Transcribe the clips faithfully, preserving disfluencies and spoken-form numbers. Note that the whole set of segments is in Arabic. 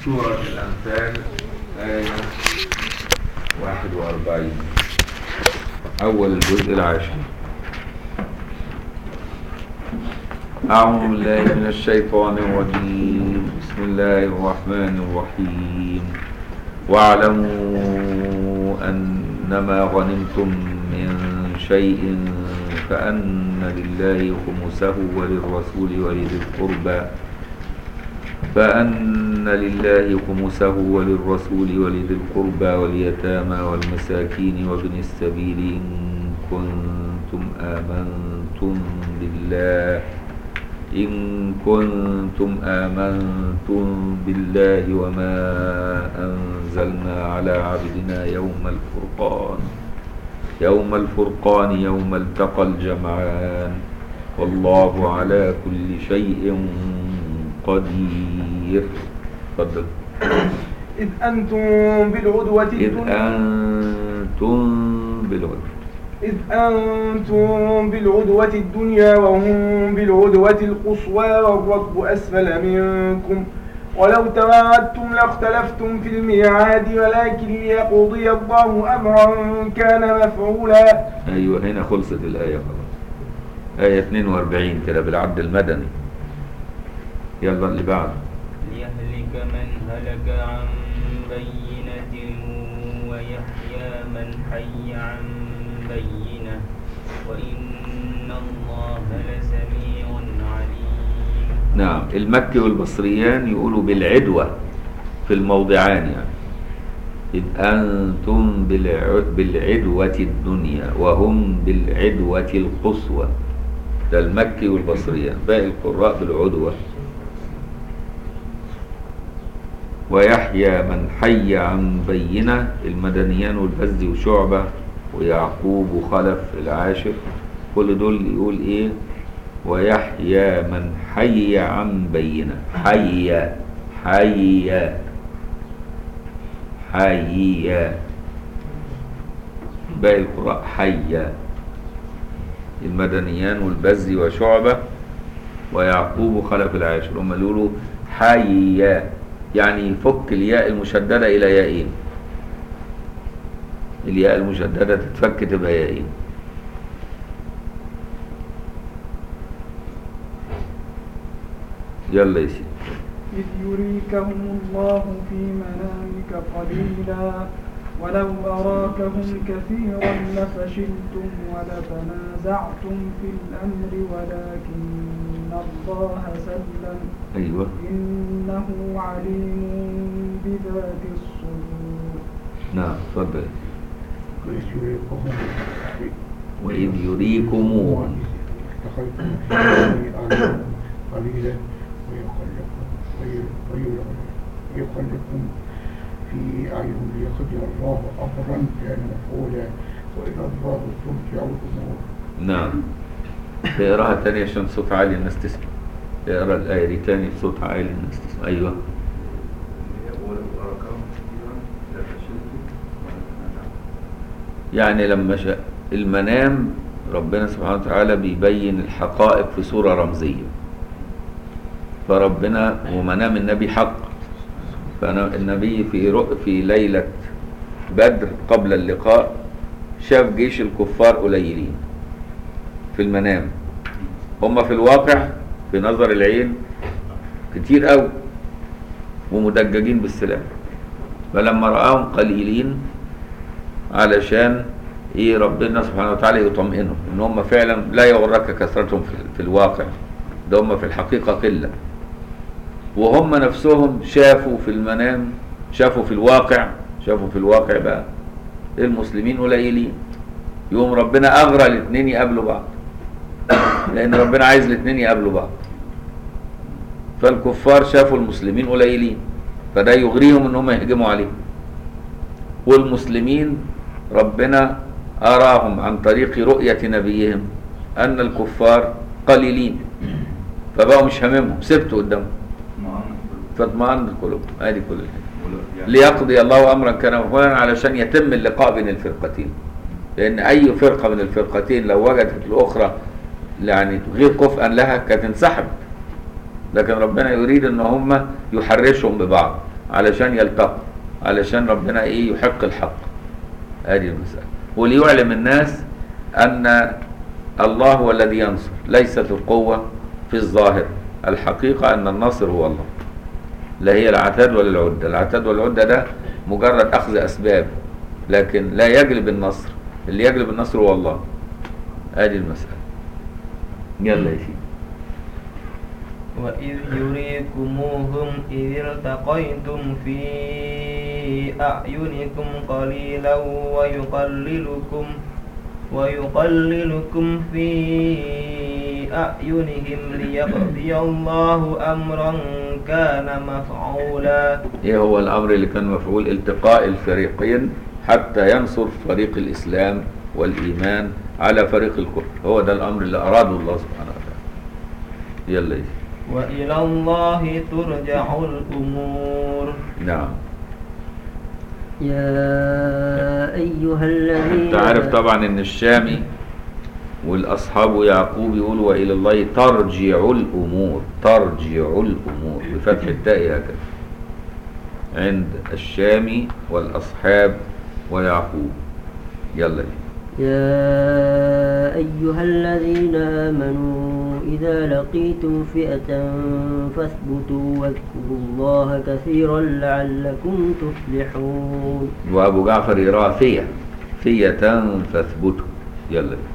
سورة الأنفال آية واحد وأربعين، أول الجزء العاشر. أعوذ بالله من الشيطان الرجيم. بسم الله الرحمن الرحيم. واعلموا أنما غنمتم من شيء فأن لله خمسه وللرسول ولذي القربى فأن لله خمسه وللرسول ولذي القربى واليتامى والمساكين وابن السبيل إن كنتم آمنتم بالله إن كنتم آمنتم بالله وما أنزلنا على عبدنا يوم الفرقان يوم الفرقان يوم التقى الجمعان والله على كل شيء قدير. تفضل. إذ أنتم بالعدوة إذ أنتم بالعدوة إذ أنتم بالعدوة الدنيا وهم بالعدوة القصوى والركب أسفل منكم ولو تواعدتم لاختلفتم في الميعاد ولكن ليقضي الله أمرا كان مفعولا. أيوة هنا خلصت الآية خلاص. آية اثنين وأربعين كده بالعد المدني. يلا اللي بعد. ليهلك من هلك عن بينة ويحيى من حي عن بينة وإن الله لسميع عليم. نعم، المكي والبصريان يقولوا بالعدوة في الموضعان، يعني إذ أنتم بالعدوة الدنيا وهم بالعدوة القصوى. ده المكي والبصريان، باقي القراء بالعدوة. ويحيى من حي عن بينة المدنيان والبزي وشعبة ويعقوب وخلف العاشر، كل دول يقول ايه؟ ويحيى من حي عن بينة. حي حي حي باقي القراء حي، المدنيان والبزي وشعبة ويعقوب وخلف العاشر هم اللي يقولوا حي، يعني يفك الياء المشددة إلى يائين. الياء المشددة تتفك تبقى يائين. يلا يا سيدي. إذ يريكهم الله في منامك قليلا ولو أراكهم كثيرا لفشلتم ولتنازعتم في الأمر ولكن الله سلم. أيوة. إنه عليم بذات الصدور. نعم تفضل. وإذ يريكموهم قليلا ويخلقكم في أعينهم ليقضي الله أمرا كان مفعولا وإلى الله ترجع الأمور. نعم. اقراها تاني عشان صوت عالي الناس تسمع. اقرا الآية دي تاني بصوت عالي الناس تسمع. أيوه. يعني لما شاء المنام ربنا سبحانه وتعالى بيبين الحقائق في صورة رمزية، فربنا ومنام النبي حق. فالنبي في رؤ في ليلة بدر قبل اللقاء شاف جيش الكفار قليلين في المنام، هم في الواقع في نظر العين كتير قوي ومدججين بالسلاح، فلما رآهم قليلين علشان ايه ربنا سبحانه وتعالى يطمئنهم ان هم فعلا لا يغرك كثرتهم في الواقع، ده هم في الحقيقة قلة، وهم نفسهم شافوا في المنام شافوا في الواقع شافوا في الواقع بقى المسلمين قليلين. يوم ربنا اغرى الاثنين يقابلوا بعض، لان ربنا عايز الاثنين يقابلوا بعض. فالكفار شافوا المسلمين قليلين فده يغريهم ان هم يهجموا عليهم، والمسلمين ربنا أراهم عن طريق رؤية نبيهم أن الكفار قليلين فبقوا مش هممهم، سبتوا قدامهم فاطمأنت قلوبهم. هذه كل الحاجة ليقضي الله أمرا كان مفعولا علشان يتم اللقاء بين الفرقتين، لأن أي فرقة من الفرقتين لو وجدت الأخرى يعني غير كفءا لها كانت انسحبت، لكن ربنا يريد أن هم يحرشهم ببعض علشان يلتقوا، علشان ربنا ايه يحق الحق. هذه المسألة. وليعلم الناس ان الله هو الذي ينصر، ليست القوة في الظاهر، الحقيقة ان الناصر هو الله، لا هي العتاد ولا العدة. العتاد والعدة ده مجرد اخذ اسباب، لكن لا يجلب النصر، اللي يجلب النصر هو الله. هذه المسألة. يلا يا سيدي. وإذ يريكموهم إذ التقيتم في أعينكم قليلا ويقللكم ويقللكم في أعينهم ليقضي الله أمرا كان مفعولا. ايه هو الأمر اللي كان مفعول؟ التقاء الفريقين حتى ينصر فريق الإسلام والإيمان على فريق الكفر. هو ده الأمر اللي أراده الله سبحانه وتعالى. يلا يا سيدي. وإلى الله ترجع الأمور. نعم. يا أيها الذين انت عارف طبعا ان الشامي والاصحاب يعقوب يقولوا والى الله ترجع الامور، ترجع الامور بفتح التاء هكذا عند الشامي والاصحاب ويعقوب. يلا دي. يا أيها الذين آمنوا إذا لقيتم فئة فاثبتوا واذكروا الله كثيرا لعلكم تفلحون. وأبو جعفر يراها فية فية فاثبتوا. يلا دي.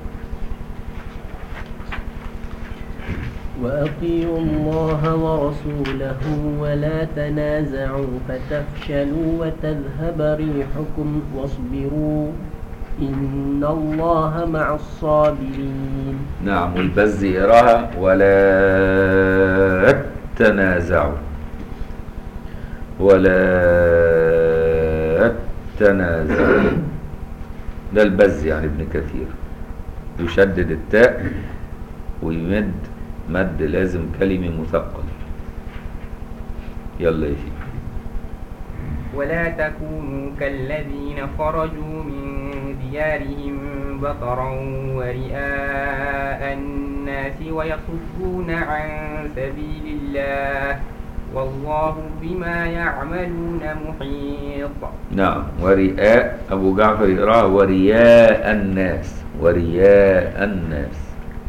وأطيعوا الله ورسوله ولا تنازعوا فتفشلوا وتذهب ريحكم واصبروا إن الله مع الصابرين. نعم. والبز يراها ولا تنازعوا ولا تنازعوا. ده البز يعني ابن كثير يشدد التاء ويمد مد لازم كلمة مثقل. يلا يا شيخ. ولا تكونوا كالذين خرجوا من ديارهم بطرا ورئاء الناس ويصدون عن سبيل الله والله بما يعملون محيط. نعم. ورئاء أبو جعفر يقرأها ورياء الناس، ورياء الناس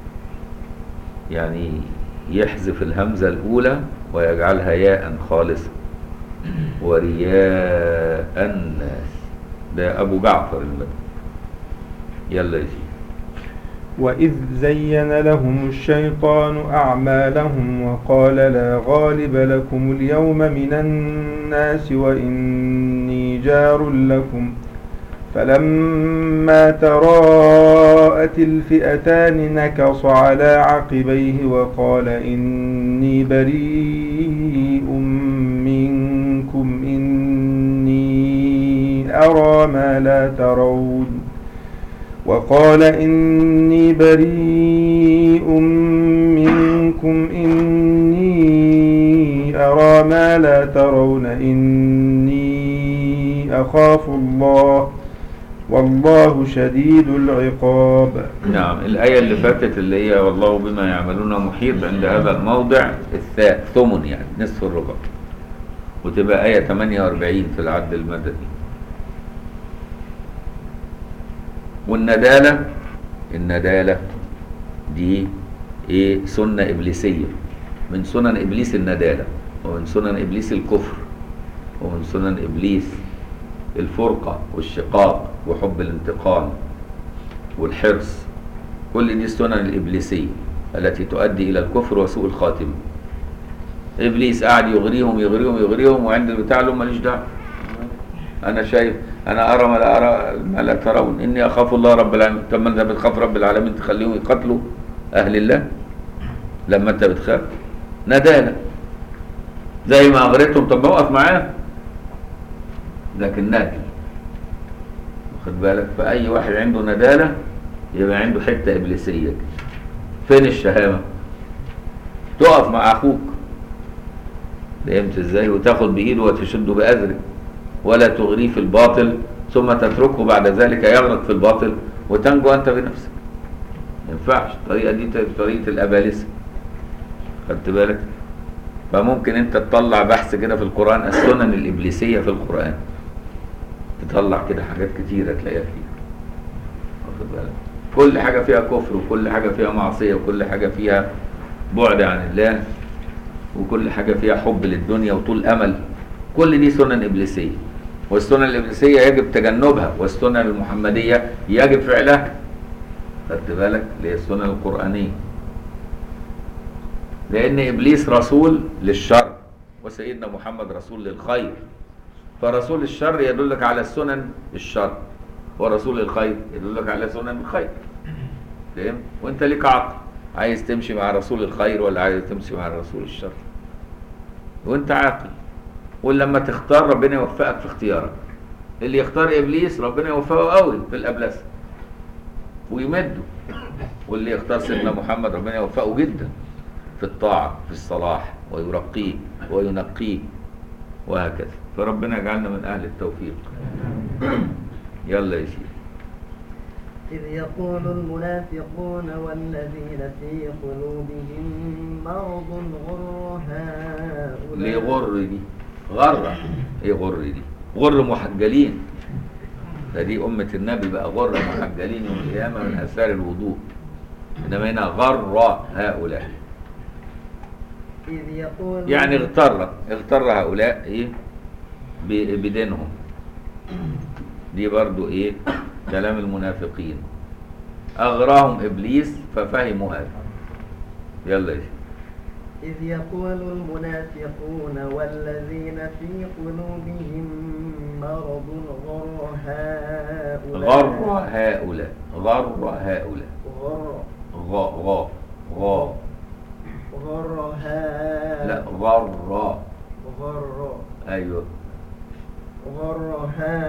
يعني يحذف الهمزة الأولى ويجعلها ياء خالصة. ورياء الناس ده أبو جعفر المدني. يلا يا سيدي. وإذ زين لهم الشيطان أعمالهم وقال لا غالب لكم اليوم من الناس وإني جار لكم فلما تراءت الفئتان نكص على عقبيه وقال إني بريء منكم إني أرى ما لا ترون وقال إني بريء منكم إني أرى ما لا ترون إني أخاف الله والله شديد العقاب. نعم. الآية اللي فاتت اللي هي والله بما يعملون محيط عند هذا الموضع الثاء ثمن يعني نصف الربع، وتبقى آية ثمانية وأربعين في العد المدني. والندالة الندالة دي ايه؟ سنة إبليسية من سنن إبليس الندالة، ومن سنن إبليس الكفر، ومن سنن إبليس الفرقة والشقاق وحب الانتقام والحرص. كل دي السنن الإبليسية التي تؤدي إلى الكفر وسوء الخاتمة. إبليس قاعد يغريهم يغريهم يغريهم وعند البتاع لهم ماليش دعوة، أنا شايف أنا أرى ما لا أرى ما لا ترون إني أخاف الله رب العالمين. طب ما أنت بتخاف رب العالمين تخليهم يقتلوا أهل الله لما أنت بتخاف؟ ندالة زي ما أغريتهم. طب ما وقف معاه، لكن نادل. واخد بالك؟ فأي واحد عنده ندالة يبقى عنده حتة إبليسية. فين الشهامة؟ تقف مع أخوك، فهمت إزاي؟ وتاخد بإيده وتشده بأذره، ولا تغريه في الباطل ثم تتركه بعد ذلك يغرق في الباطل وتنجو أنت بنفسك. ما ينفعش. الطريقة دي طريقة الأبالسة. خدت بالك؟ فممكن انت تطلع بحث كده في القرآن السنن الإبليسية في القرآن، تطلع كده حاجات كتيرة تلاقيها فيها، واخد بالك؟ كل حاجة فيها كفر، وكل حاجة فيها معصية، وكل حاجة فيها بعد عن الله، وكل حاجة فيها حب للدنيا وطول أمل. كل دي سنن إبليسية، والسنن الإبليسية يجب تجنبها، والسنن المحمدية يجب فعلها. خدت بالك؟ اللي هي السنن القرآنية، لأن إبليس رسول للشر وسيدنا محمد رسول للخير، فرسول الشر يدلك على السنن الشر، ورسول الخير يدلك على سنن الخير. فاهم؟ وانت ليك عقل، عايز تمشي مع رسول الخير ولا عايز تمشي مع رسول الشر، وانت عاقل. ولما تختار ربنا يوفقك في اختيارك. اللي يختار ابليس ربنا يوفقه قوي في الابلسه ويمده، واللي يختار سيدنا محمد ربنا يوفقه جدا في الطاعه في الصلاح، ويرقيه وينقيه وهكذا. فربنا يجعلنا من اهل التوفيق. يلا يا سيدي. إذ يقول المنافقون والذين في قلوبهم مرض غر هؤلاء. ليه غر دي؟ غرة. ايه غر دي؟ غر محجلين. ده دي أمة النبي بقى غر محجلين يوم القيامة من آثار الوضوء. إنما هنا غر هؤلاء. إذ يقول يعني اغتر اغتر هؤلاء ايه؟ بدينهم. دي برضو ايه؟ كلام المنافقين. أغراهم إبليس ففهموا هذا. يلا يا إذ يقول المنافقون والذين في قلوبهم مرض غر هؤلاء. غر هؤلاء غر هؤلاء غر غا غا غا غر هؤلاء. لا غر غر أيوه غر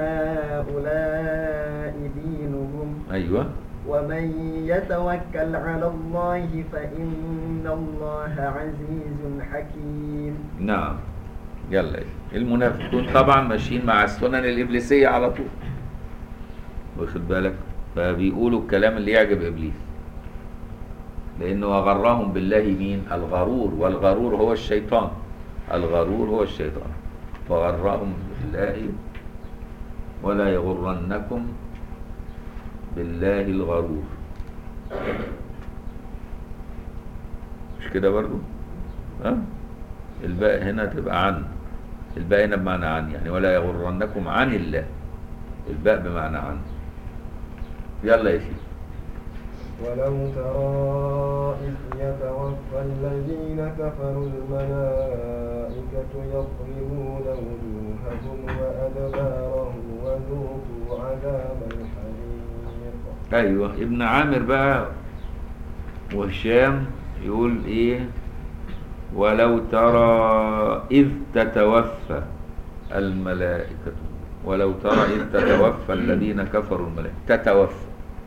هؤلاء دينهم. أيوه. ومن يتوكل على الله فإن الله عزيز حكيم. نعم. يلا المنافقون طبعا ماشيين مع السنن الإبليسية على طول، واخد بالك؟ فبيقولوا الكلام اللي يعجب إبليس، لأنه غرهم بالله مين؟ الغرور، والغرور هو الشيطان. الغرور هو الشيطان، فغرهم بالله ولا يغرنكم بالله الغرور. مش كده برضو؟ ها؟ الباء هنا تبقى عن، الباء هنا بمعنى عن، يعني ولا يغرنكم عن الله، الباء بمعنى عن. يلا يا سيدي. ولو ترى إذ يتوفى الذين كفروا الملائكة يضربون وجوههم وأدبارهم وذوقوا عذاب الحريق. أيوة. ابن عامر بقى وهشام يقول إيه؟ ولو ترى إذ تتوفى الملائكة، ولو ترى إذ تتوفى الذين كفروا الملائكة، تتوفى.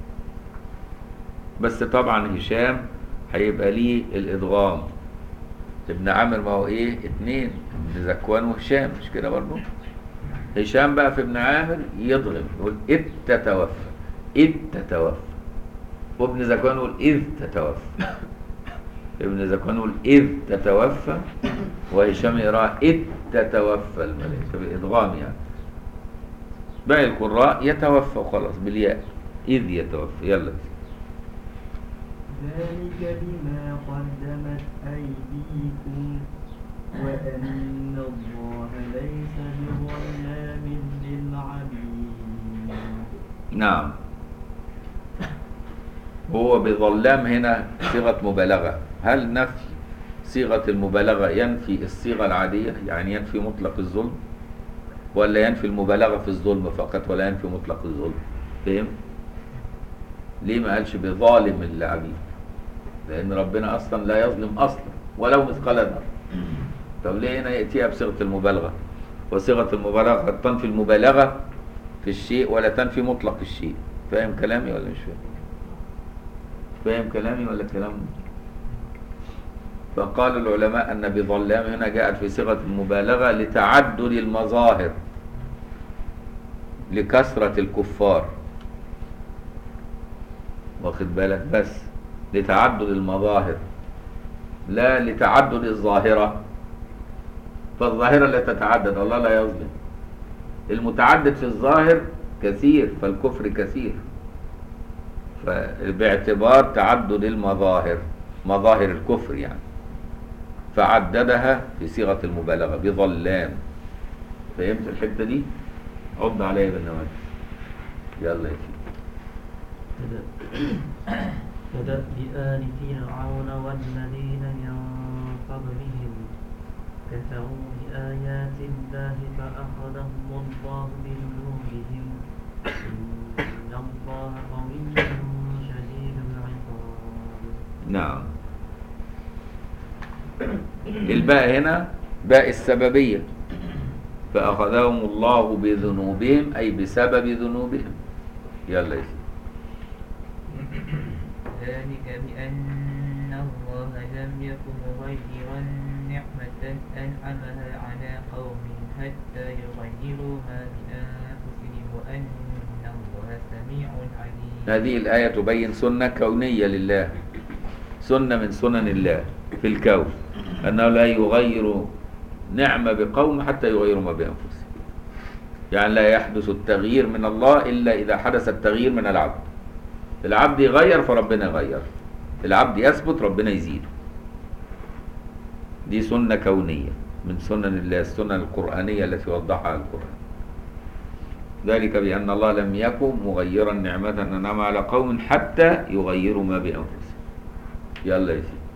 بس طبعا هشام هيبقى ليه الادغام. ابن عامر ما هو ايه؟ اتنين، ابن زكوان وهشام، مش كده برضه؟ هشام بقى في ابن عامر يضغم يقول اذ تتوفى، اذ تتوفى. وابن زكوان يقول اذ تتوفى. ابن زكوان يقول اذ تتوفى، وهشام يقرأ اذ تتوفى الملائكة بالادغام يعني. باقي القراء يتوفى وخلاص بالياء، اذ يتوفى. يلا. ذلك بما قدمت أيديكم وأن الله ليس بظلام للعبيد. نعم. هو بظلام هنا صيغة مبالغة. هل نفي صيغة المبالغة ينفي الصيغة العادية، يعني ينفي مطلق الظلم، ولا ينفي المبالغة في الظلم فقط ولا ينفي مطلق الظلم؟ فهم؟ ليه ما قالش بظالم للعبيد؟ لأن ربنا أصلا لا يظلم أصلا ولو مثقال ذرة. طب ليه هنا يأتيها بصيغة المبالغة؟ وصيغة المبالغة قد تنفي المبالغة في الشيء ولا تنفي مطلق الشيء. فاهم كلامي ولا مش فاهم؟ فاهم كلامي ولا كلام؟ فقال العلماء أن بظلام هنا جاءت في صيغة المبالغة لتعدد المظاهر، لكثرة الكفار، واخد بالك؟ بس لتعدد المظاهر لا لتعدد الظاهرة. فالظاهرة لا تتعدد، الله لا يظلم. المتعدد في الظاهر كثير، فالكفر كثير، فباعتبار تعدد المظاهر، مظاهر الكفر يعني، فعددها في صيغة المبالغة بظلام. فهمت الحتة دي؟ عض عليا بالنواجذ. يلا يا سيدي. كدأب آل فرعون والذين من قبلهم كفروا بآيات الله فأخذهم الله بذنوبهم إن الله قوي شديد العقاب. نعم. الباء هنا باء السببية، فأخذهم الله بذنوبهم أي بسبب ذنوبهم. يلا يا سيدي. ذلك بأن الله لم يكن مغيرا نعمة أنعمها على قوم حتى يغيروا ما بأنفسهم وأن الله سميع عليم. هذه الآية تبين سنة كونية لله، سنة من سنن الله في الكون، أنه لا يغير نعمة بقوم حتى يغيروا ما بأنفسهم. يعني لا يحدث التغيير من الله إلا إذا حدث التغيير من العبد. العبد يغير فربنا يغير، العبد يثبت ربنا يزيده. دي سنة كونية من سنن الله، السنن القرآنية التي وضحها القرآن. ذلك بأن الله لم يكن مغيرا نعمة أنعم على قوم حتى يغيروا ما بأنفسهم. يلا يا سيدي.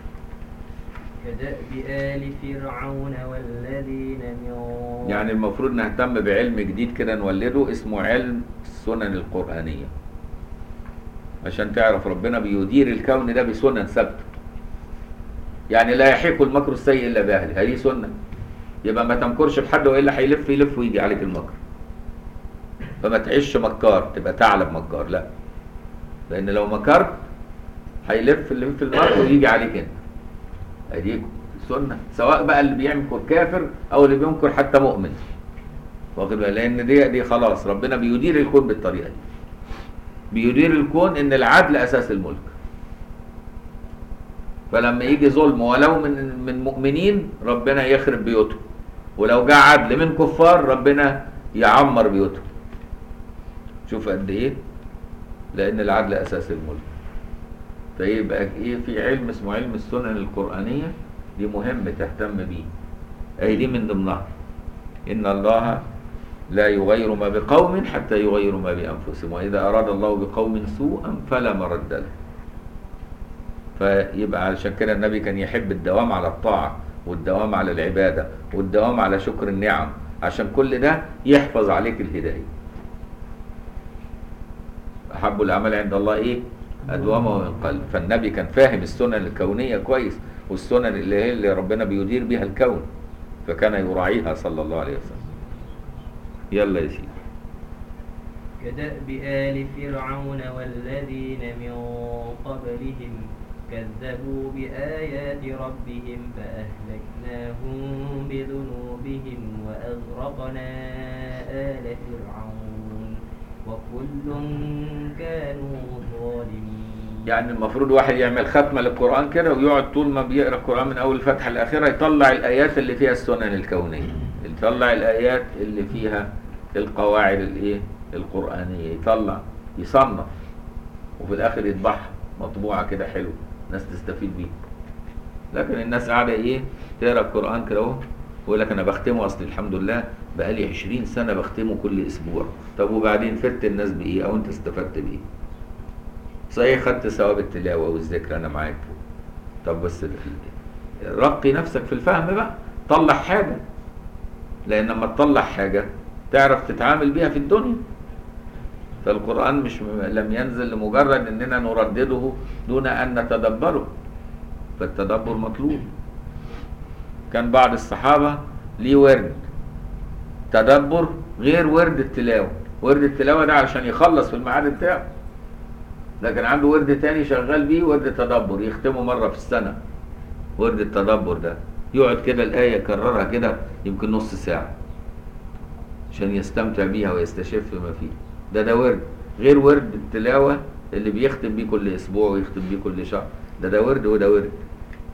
كدأب آل فرعون والذين من يعني المفروض نهتم بعلم جديد كده نولده اسمه علم السنن القرآنية، عشان تعرف ربنا بيدير الكون ده بسنن ثابته. يعني لا يحيق المكر السيء الا باهله، هذه سنه. يبقى ما تمكرش بحد والا هيلف يلف ويجي عليك المكر. فما تعيش مكار تبقى ثعلب مكار، لا، لان لو مكرت هيلف اللي في المكر ويجي عليك انت. ادي سنه، سواء بقى اللي بيمكر كافر او اللي بيمكر حتى مؤمن، واخد بالك؟ لان دي دي خلاص ربنا بيدير الكون بالطريقه دي. بيدير الكون ان العدل اساس الملك. فلما يجي ظلم ولو من من مؤمنين ربنا يخرب بيوتهم، ولو جاء عدل من كفار ربنا يعمر بيوتهم. شوف قد ايه، لان العدل اساس الملك. فيبقى ايه، في علم اسمه علم السنن القرآنية، دي مهم تهتم بيه. اي دي من ضمنها ان الله لا يغير ما بقوم حتى يغيروا ما بأنفسهم، وإذا أراد الله بقوم سوءا فلا مرد له. فيبقى علشان كده النبي كان يحب الدوام على الطاعة والدوام على العبادة والدوام على شكر النعم، عشان كل ده يحفظ عليك الهداية. أحب الأعمال عند الله إيه؟ أدومه من قلب. فالنبي كان فاهم السنن الكونية كويس، والسنن اللي هي اللي ربنا بيدير بها الكون، فكان يراعيها صلى الله عليه وسلم. يلا يا سيدي. كدأب آل فرعون والذين من قبلهم كذبوا بآيات ربهم فأهلكناهم بذنوبهم وأغرقنا آل فرعون وكل كانوا ظالمين. يعني المفروض واحد يعمل ختمة للقرآن كده ويقعد طول ما بيقرأ القرآن من أول الفتحة لآخرها يطلع الآيات اللي فيها السنن الكونية، يطلع الآيات اللي فيها القواعد الايه القرآنية، يطلع يصنف، وفي الآخر يطبعها مطبوعة كده حلو الناس تستفيد بيه. لكن الناس قاعدة ايه تقرأ القرآن كده اهو ويقول لك أنا بختمه، أصل الحمد لله بقالي عشرين سنة بختمه كل أسبوع. طب وبعدين فدت الناس بإيه أو أنت استفدت بإيه؟ صحيح خدت ثواب التلاوة والذكر أنا معاك، طب بس رقي نفسك في الفهم بقى، طلع حاجة، لأن لما تطلع حاجة تعرف تتعامل بيها في الدنيا. فالقرآن مش لم ينزل لمجرد أننا نردده دون أن نتدبره، فالتدبر مطلوب. كان بعض الصحابة ليه ورد تدبر غير ورد التلاوة. ورد التلاوة ده عشان يخلص في الميعاد بتاعه، لكن عنده ورد تاني شغال بيه ورد تدبر يختمه مرة في السنة. ورد التدبر ده يقعد كده الآية يكررها كده يمكن نص ساعة عشان يستمتع بيها ويستشف ما فيه. ده ده ورد غير ورد التلاوة اللي بيختم بيه كل أسبوع ويختم بيه كل شهر. ده ده ورد وده ورد.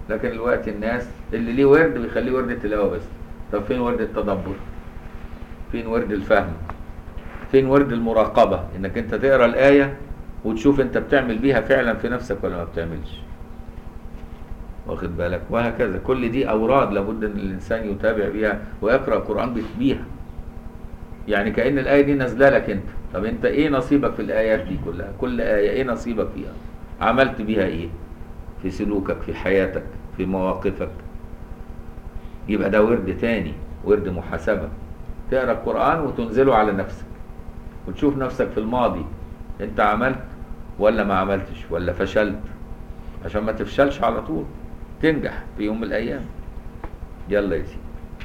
لكن الوقت الناس اللي ليه ورد بيخليه ورد التلاوة بس. طب فين ورد التدبر؟ فين ورد الفهم؟ فين ورد المراقبة؟ انك انت تقرأ الآية وتشوف انت بتعمل بيها فعلا في نفسك ولا ما بتعملش، واخد بالك؟ وهكذا. كل دي أوراد لابد ان الإنسان يتابع بيها ويقرأ القرآن بيها. يعني كأن الآية دي نازله لك انت. طب انت ايه نصيبك في الآيات دي كلها؟ كل آية ايه نصيبك فيها؟ عملت بيها ايه؟ في سلوكك، في حياتك، في مواقفك. يبقى ده ورد تاني، ورد محاسبة. تقرأ القرآن وتنزله على نفسك وتشوف نفسك في الماضي انت عملت ولا ما عملتش ولا فشلت، عشان ما تفشلش على طول، تنجح في يوم من الأيام. يلا يا سيدي.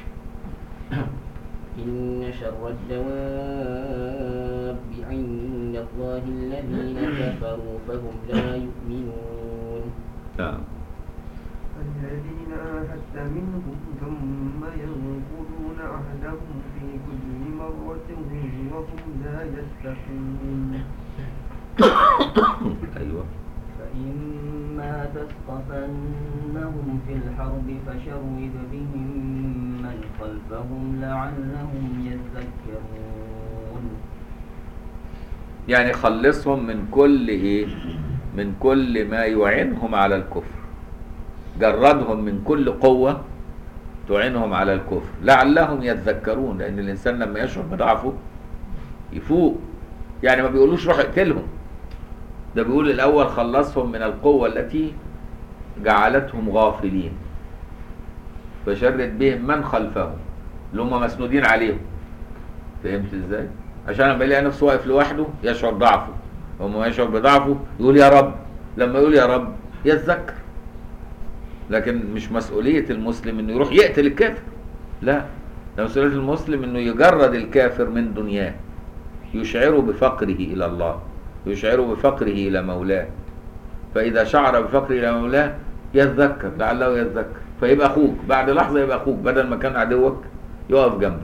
إن شر الدواب عند الله الذين كفروا فهم لا يؤمنون. نعم. الذين عاهدت منهم ثم ينقضون عهدهم في كل مرة وهم لا يتقون. أيوة. فإما تثقفنهم في الحرب فشرد بهم من خلفهم لعلهم يذكرون. يعني خلصهم من كل ايه؟ من كل ما يعينهم على الكفر. جردهم من كل قوة تعينهم على الكفر لعلهم يتذكرون، لأن الإنسان لما يشعر بضعفه يفوق. يعني ما بيقولوش روح اقتلهم، ده بيقول الأول خلصهم من القوة التي جعلتهم غافلين، فشرد بهم من خلفهم اللي هم مسنودين عليهم. فهمت ازاي؟ عشان لما يلاقي نفسه واقف لوحده يشعر ضعفه، وما يشعر بضعفه يقول يا رب. لما يقول يا رب يتذكر. لكن مش مسؤولية المسلم انه يروح يقتل الكافر، لا، ده مسؤولية المسلم انه يجرد الكافر من دنياه، يشعره بفقره الى الله، يشعره بفقره الى مولاه. فاذا شعر بفقره الى مولاه يتذكر، لعله يتذكر، فيبقى اخوك بعد لحظة، يبقى اخوك بدل ما كان عدوك يقف جنبك.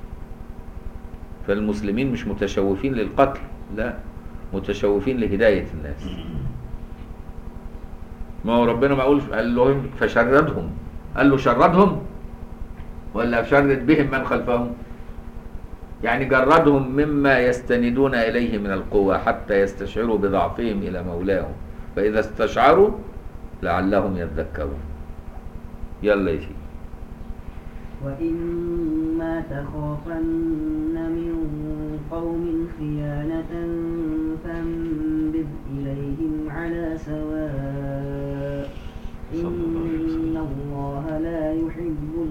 فالمسلمين مش متشوفين للقتل، لا، متشوفين لهداية الناس. ما هو ربنا ما قالش قال لهم فشردهم، قال له شردهم ولا شرد بهم من خلفهم؟ يعني جردهم مما يستندون إليه من القوة حتى يستشعروا بضعفهم إلى مولاهم، فإذا استشعروا لعلهم يذكرون. يلا يا سيدي. وإما تخافن من قوم خيانة فانبذ إليهم على سواء إن الله لا يحب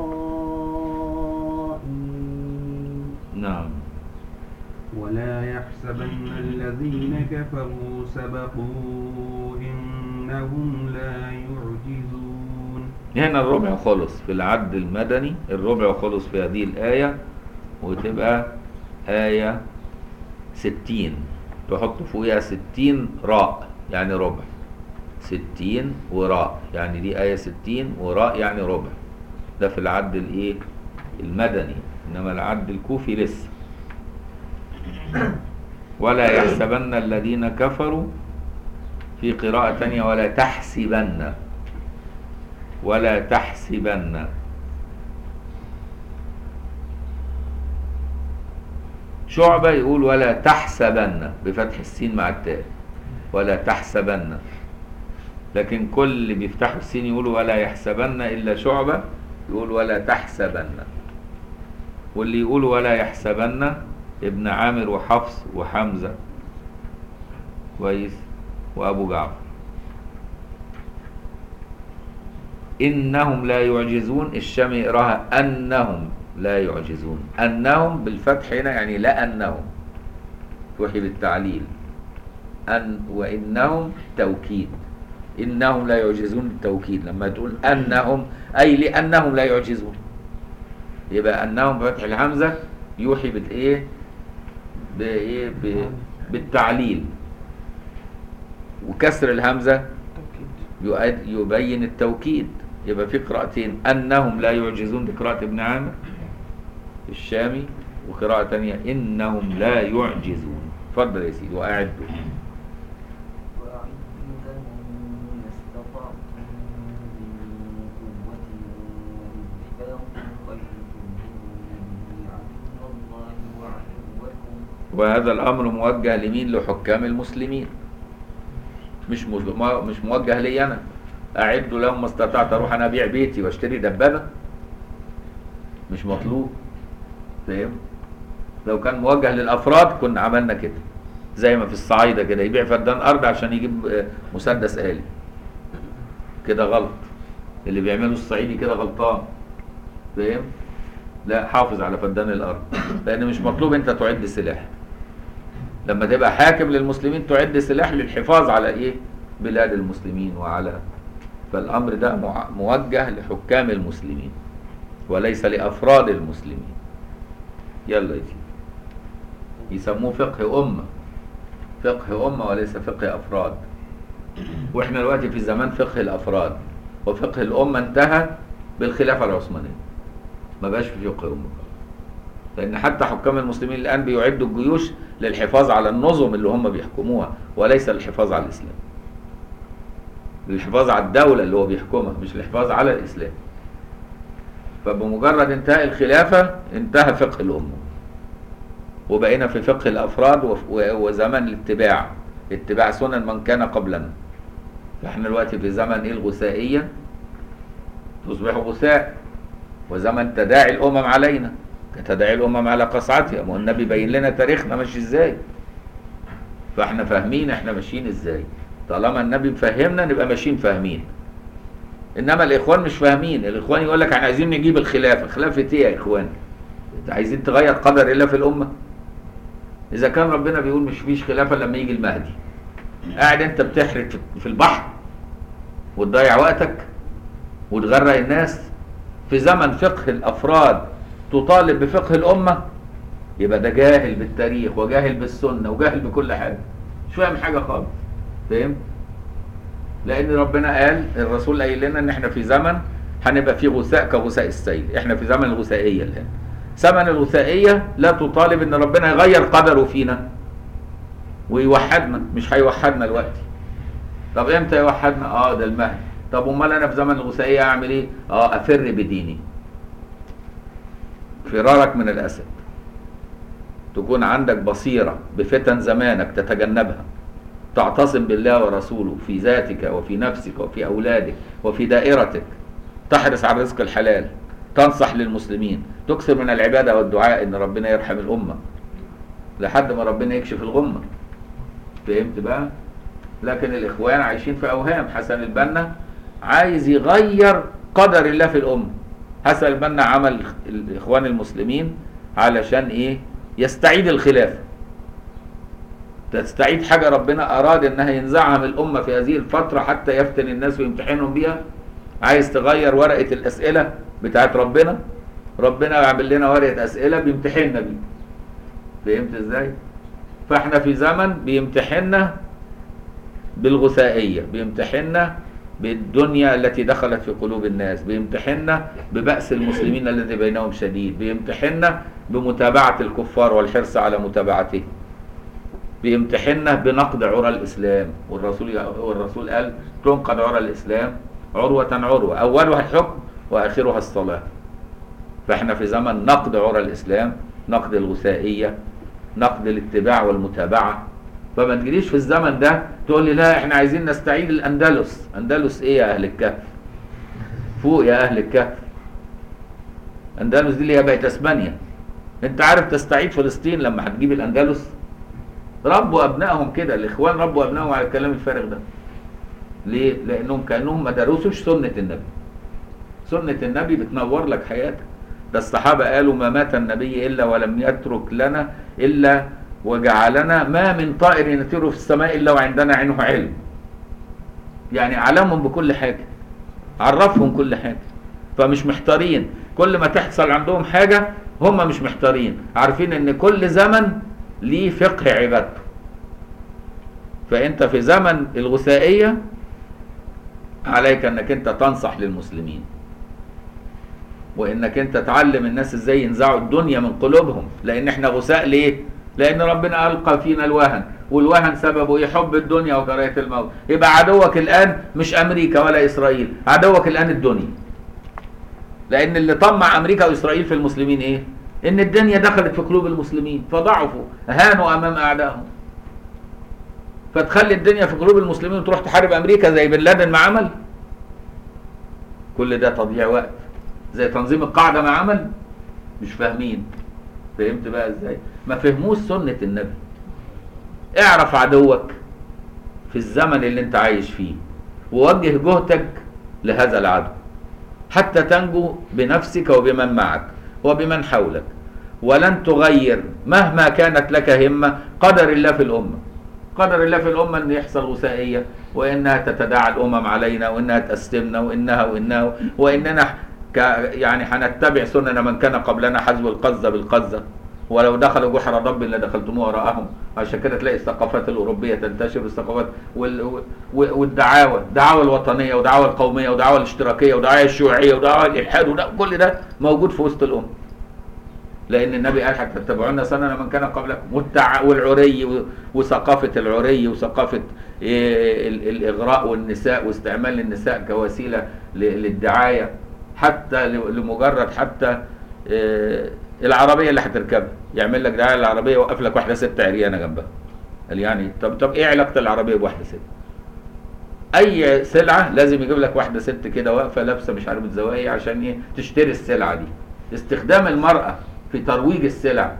الخائنين. نعم. ولا يحسبن الذين كفروا سبقوا إنهم لا يعجزون. هنا الربع خلص في العد المدني، الربع خلص في هذه الآية، وتبقى آية ستين تحط فوقها ستين راء يعني ربع، ستين وراء يعني دي آية ستين وراء يعني ربع. ده في العد الايه المدني، انما العد الكوفي لسه. ولا يحسبن الذين كفروا، في قراءة تانية ولا تحسبن، ولا تحسبن. شعبة يقول ولا تحسبن بفتح السين مع التاء، ولا تحسبن. لكن كل اللي بيفتحوا السين يقولوا ولا يحسبن إلا شعبة يقول ولا تحسبن. واللي يقول ولا يحسبن ابن عامر وحفص وحمزة كويس وأبو جعفر. إنهم لا يعجزون، الشام يقراها أنهم لا يعجزون. أنهم بالفتح هنا يعني لأنهم، توحي بالتعليل. أن وإنهم توكيد، إنهم لا يعجزون التوكيد. لما تقول أنهم أي لأنهم لا يعجزون، يبقى أنهم بفتح الهمزة يوحي بالإيه؟ بإيه؟ بالتعليل. وكسر الهمزة يبين التوكيد. يبقى في قراءتين، أنهم لا يعجزون بقراءة ابن عامر الشامي، وقراءة تانية إنهم لا يعجزون. اتفضل يا سيدي. وأعدوا وأعدوا لهم ما استطعتم من وهذا الامر موجه لمين؟ لحكام المسلمين، مش مش موجه لي انا. اعدوا لهم ما استطعت، اروح انا ابيع بيتي واشتري دبابه؟ مش مطلوب. فاهم؟ لو كان موجه للافراد كنا عملنا كده، زي ما في الصعايده كده يبيع فدان ارض عشان يجيب مسدس آلي. كده غلط، اللي بيعمله الصعيدي كده غلطان. فاهم؟ لا، حافظ على فدان الارض، لان مش مطلوب انت تعد سلاح. لما تبقى حاكم للمسلمين تعد سلاح للحفاظ على ايه؟ بلاد المسلمين وعلى. فالامر ده موجه لحكام المسلمين وليس لافراد المسلمين. يلا يا سيدي، يسموه فقه امه، فقه امه وليس فقه افراد. واحنا دلوقتي في زمان فقه الافراد، وفقه الامه انتهى بالخلافه العثمانيه، ما بقاش في فقه امه. لان حتى حكام المسلمين الان بيعدوا الجيوش للحفاظ على النظم اللي هم بيحكموها وليس للحفاظ على الاسلام. للحفاظ على الدوله اللي هو بيحكمها، مش الحفاظ على الاسلام. فبمجرد انتهاء الخلافه انتهى فقه الامه، وبقينا في فقه الافراد وزمن الاتباع، اتباع سنن من كان قبلنا. فاحنا دلوقتي في زمن ايه؟ الغثائيه، تصبح غثاء، وزمن تداعي الامم علينا كتداعي الامم على قصعتها. ما هو النبي بين لنا تاريخنا ماشي ازاي، فاحنا فاهمين احنا ماشيين ازاي. طالما النبي مفهمنا نبقى ماشيين فاهمين. انما الاخوان مش فاهمين. الاخوان يقول لك احنا عايزين نجيب الخلافه. خلافه ايه يا اخوان؟ عايزين تغير قدر الله في الامه؟ اذا كان ربنا بيقول مش فيش خلافه لما يجي المهدي، قاعد انت بتحرق في البحر وتضيع وقتك وتغرق الناس في زمن فقه الافراد تطالب بفقه الامه؟ يبقى ده جاهل بالتاريخ وجاهل بالسنه وجاهل بكل حاجه، مش فاهم حاجه خالص. فاهم؟ لان ربنا قال، الرسول قايل لنا ان احنا في زمن هنبقى فيه غثاء كغثاء السيل. احنا في زمن الغثائيه الان. زمن الغثائيه لا تطالب ان ربنا يغير قدره فينا ويوحدنا، مش هيوحدنا دلوقتي. طب امتى يوحدنا؟ اه ده المهدي. طب امال انا في زمن الغثائيه اعمل ايه؟ اه افر بديني، فرارك من الاسد. تكون عندك بصيره بفتن زمانك تتجنبها، تعتصم بالله ورسوله في ذاتك وفي نفسك وفي اولادك وفي دائرتك، تحرص على الرزق الحلال، تنصح للمسلمين، تكثر من العباده والدعاء ان ربنا يرحم الامه لحد ما ربنا يكشف الغمه. فهمت بقى؟ لكن الاخوان عايشين في اوهام. حسن البنا عايز يغير قدر الله في الامه. حسن البنا عمل الاخوان المسلمين علشان ايه؟ يستعيد الخلافه، تستعيد حاجه ربنا اراد انها ينزعها من الامه في هذه الفتره حتى يفتن الناس ويمتحنهم بيها. عايز تغير ورقه الاسئله بتاعت ربنا، ربنا يعمل لنا ورقه اسئله بيمتحننا بيه. فهمت ازاي؟ فاحنا في زمن بيمتحننا بالغثائيه، بيمتحننا بالدنيا التي دخلت في قلوب الناس، بيمتحننا ببأس المسلمين الذي بينهم شديد، بيمتحننا بمتابعه الكفار والحرص على متابعته، بيمتحننا بنقد عرى الاسلام. والرسول والرسول قال تنقد عرى الاسلام عروه عروه، اولها الحكم واخرها الصلاه. فاحنا في زمن نقد عرى الاسلام، نقد الغثائيه، نقد الاتباع والمتابعه. فما تجيليش في الزمن ده تقول لي لا احنا عايزين نستعيد الاندلس. اندلس ايه يا اهل الكهف؟ فوق يا اهل الكهف. اندلس دي اللي هي بقت اسبانيا. انت عارف تستعيد فلسطين لما هتجيب الاندلس؟ ربوا ابنائهم كده، الاخوان ربوا ابنائهم على الكلام الفارغ ده. ليه؟ لانهم كانهم ما درسوش سنه النبي. سنه النبي بتنور لك حياتك. ده الصحابه قالوا ما مات النبي الا ولم يترك لنا الا وجعلنا ما من طائر يطير في السماء الا وعندنا عنه علم. يعني علمهم بكل حاجه، عرفهم كل حاجه، فمش محتارين. كل ما تحصل عندهم حاجه هم مش محتارين، عارفين ان كل زمن ليه فقه عبادته. فانت في زمن الغثائيه عليك انك انت تنصح للمسلمين، وانك انت تعلم الناس ازاي ينزعوا الدنيا من قلوبهم. لان احنا غثاء ليه؟ لان ربنا القى فينا الوهن، والوهن سببه ايه؟ حب الدنيا وكراهيه الموت. يبقى عدوك الان مش امريكا ولا اسرائيل، عدوك الان الدنيا. لان اللي طمع امريكا واسرائيل في المسلمين ايه؟ ان الدنيا دخلت في قلوب المسلمين فضعفوا هانوا امام اعدائهم. فتخلي الدنيا في قلوب المسلمين وتروح تحارب امريكا زي بن لادن ما عمل. كل ده تضييع وقت. زي تنظيم القاعده ما عمل. مش فاهمين. فهمت بقى ازاي؟ ما فهموش سنه النبي. اعرف عدوك في الزمن اللي انت عايش فيه ووجه جهدك لهذا العدو حتى تنجو بنفسك وبمن معك وبمن حولك. ولن تغير مهما كانت لك همة قدر الله في الأمة. قدر الله في الأمة أن يحصل غثائية وإنها تتداعى الأمم علينا وإنها تأسلمنا وإنها وإنها وإننا ك يعني هنتبع سنن من كان قبلنا حذو القذة بالقذة ولو دخلوا جحر ضب لدخلتموه وراءهم. عشان كده تلاقي الثقافات الأوروبية تنتشر الثقافات وال... والدعاوى الدعاوى الوطنية ودعاوى القومية ودعاوى الاشتراكية ودعاوى الشيوعية ودعاوى الإلحاد وده كل ده موجود في وسط الأمة. لأن النبي قال حتى تتبعون سنن من كان قبلكم والتع... والعري وثقافة العري وثقافة إيه الإغراء والنساء واستعمال النساء كوسيلة للدعاية حتى لمجرد حتى إيه العربية اللي هتركبها يعمل لك دعاية للعربية وقف لك واحدة ست عريانة جنبها. قال يعني طب طب ايه علاقة العربية بواحدة ست؟ أي سلعة لازم يجيب لك واحدة ست كده واقفة لابسة مش عارف زوايا عشان ايه؟ تشتري السلعة دي. استخدام المرأة في ترويج السلع.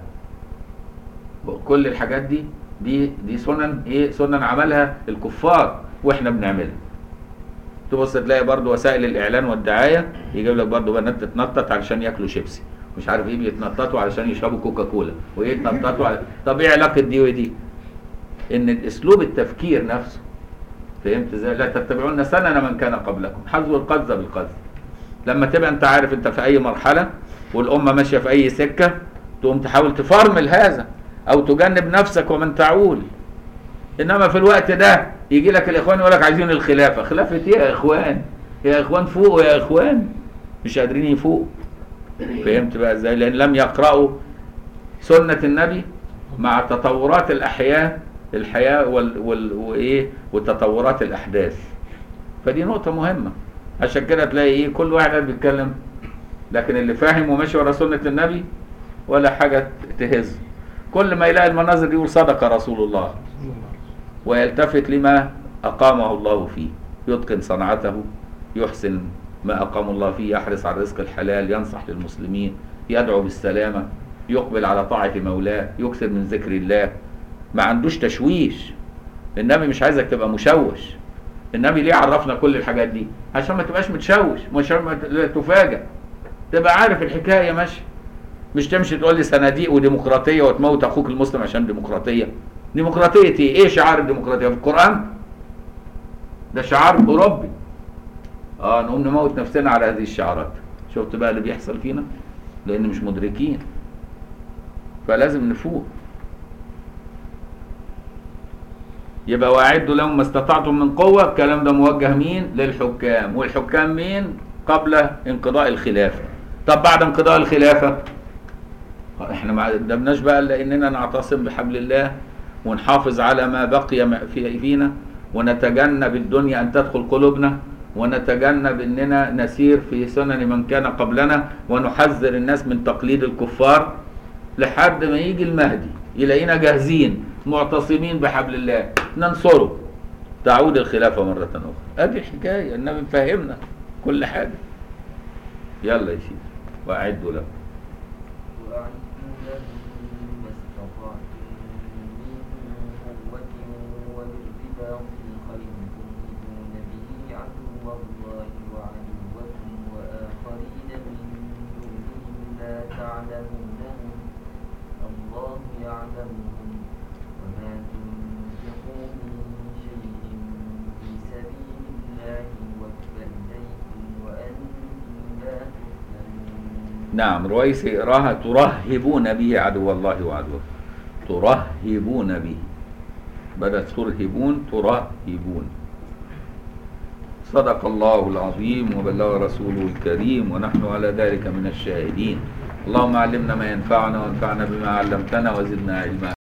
كل الحاجات دي دي دي سنن ايه؟ سنن عملها الكفار واحنا بنعملها. تبص تلاقي برضو وسائل الإعلان والدعاية يجيب لك برضو بنات تتنطط علشان ياكلوا شيبسي. مش عارف ايه بيتنططوا علشان يشربوا كوكا كولا وايه يتنططوا على... طب ايه علاقه دي ودي؟ ان الاسلوب التفكير نفسه. فهمت ازاي؟ لا تتبعون سنن من كان قبلكم حذو القذة بالقذة. لما تبقى انت عارف انت في اي مرحله والامه ماشيه في اي سكه تقوم تحاول تفرمل هذا او تجنب نفسك ومن تعول. انما في الوقت ده يجي لك الاخوان يقول لك عايزين الخلافه. خلافه ايه يا اخوان؟ يا اخوان فوقوا يا اخوان. مش قادرين يفوقوا. فهمت بقى ازاي؟ لان لم يقرأوا سنة النبي مع تطورات الاحياء الحياة وال وال وايه وتطورات الاحداث. فدي نقطة مهمة. عشان كده تلاقي ايه كل واحد بيتكلم لكن اللي فاهم وماشي ورا سنة النبي ولا حاجة تهز. كل ما يلاقي المناظر دي يقول صدق رسول الله ويلتفت لما اقامه الله فيه. يتقن صنعته يحسن ما أقام الله فيه يحرص على الرزق الحلال ينصح للمسلمين يدعو بالسلامة يقبل على طاعة مولاه يكثر من ذكر الله. ما عندوش تشويش. النبي مش عايزك تبقى مشوش. النبي ليه عرفنا كل الحاجات دي؟ عشان ما تبقاش متشوش مش تفاجأ. تبقى عارف الحكاية ماشي. مش تمشي تقول لي صناديق وديمقراطية وتموت أخوك المسلم عشان ديمقراطية. ديمقراطية ايه؟ ايه شعار الديمقراطية في القرآن؟ ده شعار أوروبي. اه نقوم نموت نفسنا على هذه الشعارات. شفت بقى اللي بيحصل فينا؟ لان مش مدركين. فلازم نفوق. يبقى واعدوا لهم ما استطعتم من قوة. الكلام ده موجه مين؟ للحكام. والحكام مين؟ قبل انقضاء الخلافة. طب بعد انقضاء الخلافة احنا ما قدمناش بقى الا اننا نعتصم بحبل الله ونحافظ على ما بقي في فينا ونتجنب الدنيا ان تدخل قلوبنا ونتجنب اننا نسير في سنن من كان قبلنا ونحذر الناس من تقليد الكفار لحد ما يجي المهدي يلاقينا جاهزين معتصمين بحبل الله ننصره تعود الخلافة مرة أخرى. ادي الحكاية. النبي مفهمنا كل حاجة. يلا يا سيدي واعدوا له نعم رويس اقراها ترهبون به عدو الله وعدوه. ترهبون به بدأت ترهبون ترهبون. صدق الله العظيم وبلغ رسوله الكريم ونحن على ذلك من الشاهدين. اللهم علمنا ما ينفعنا وانفعنا بما علمتنا وزدنا علما.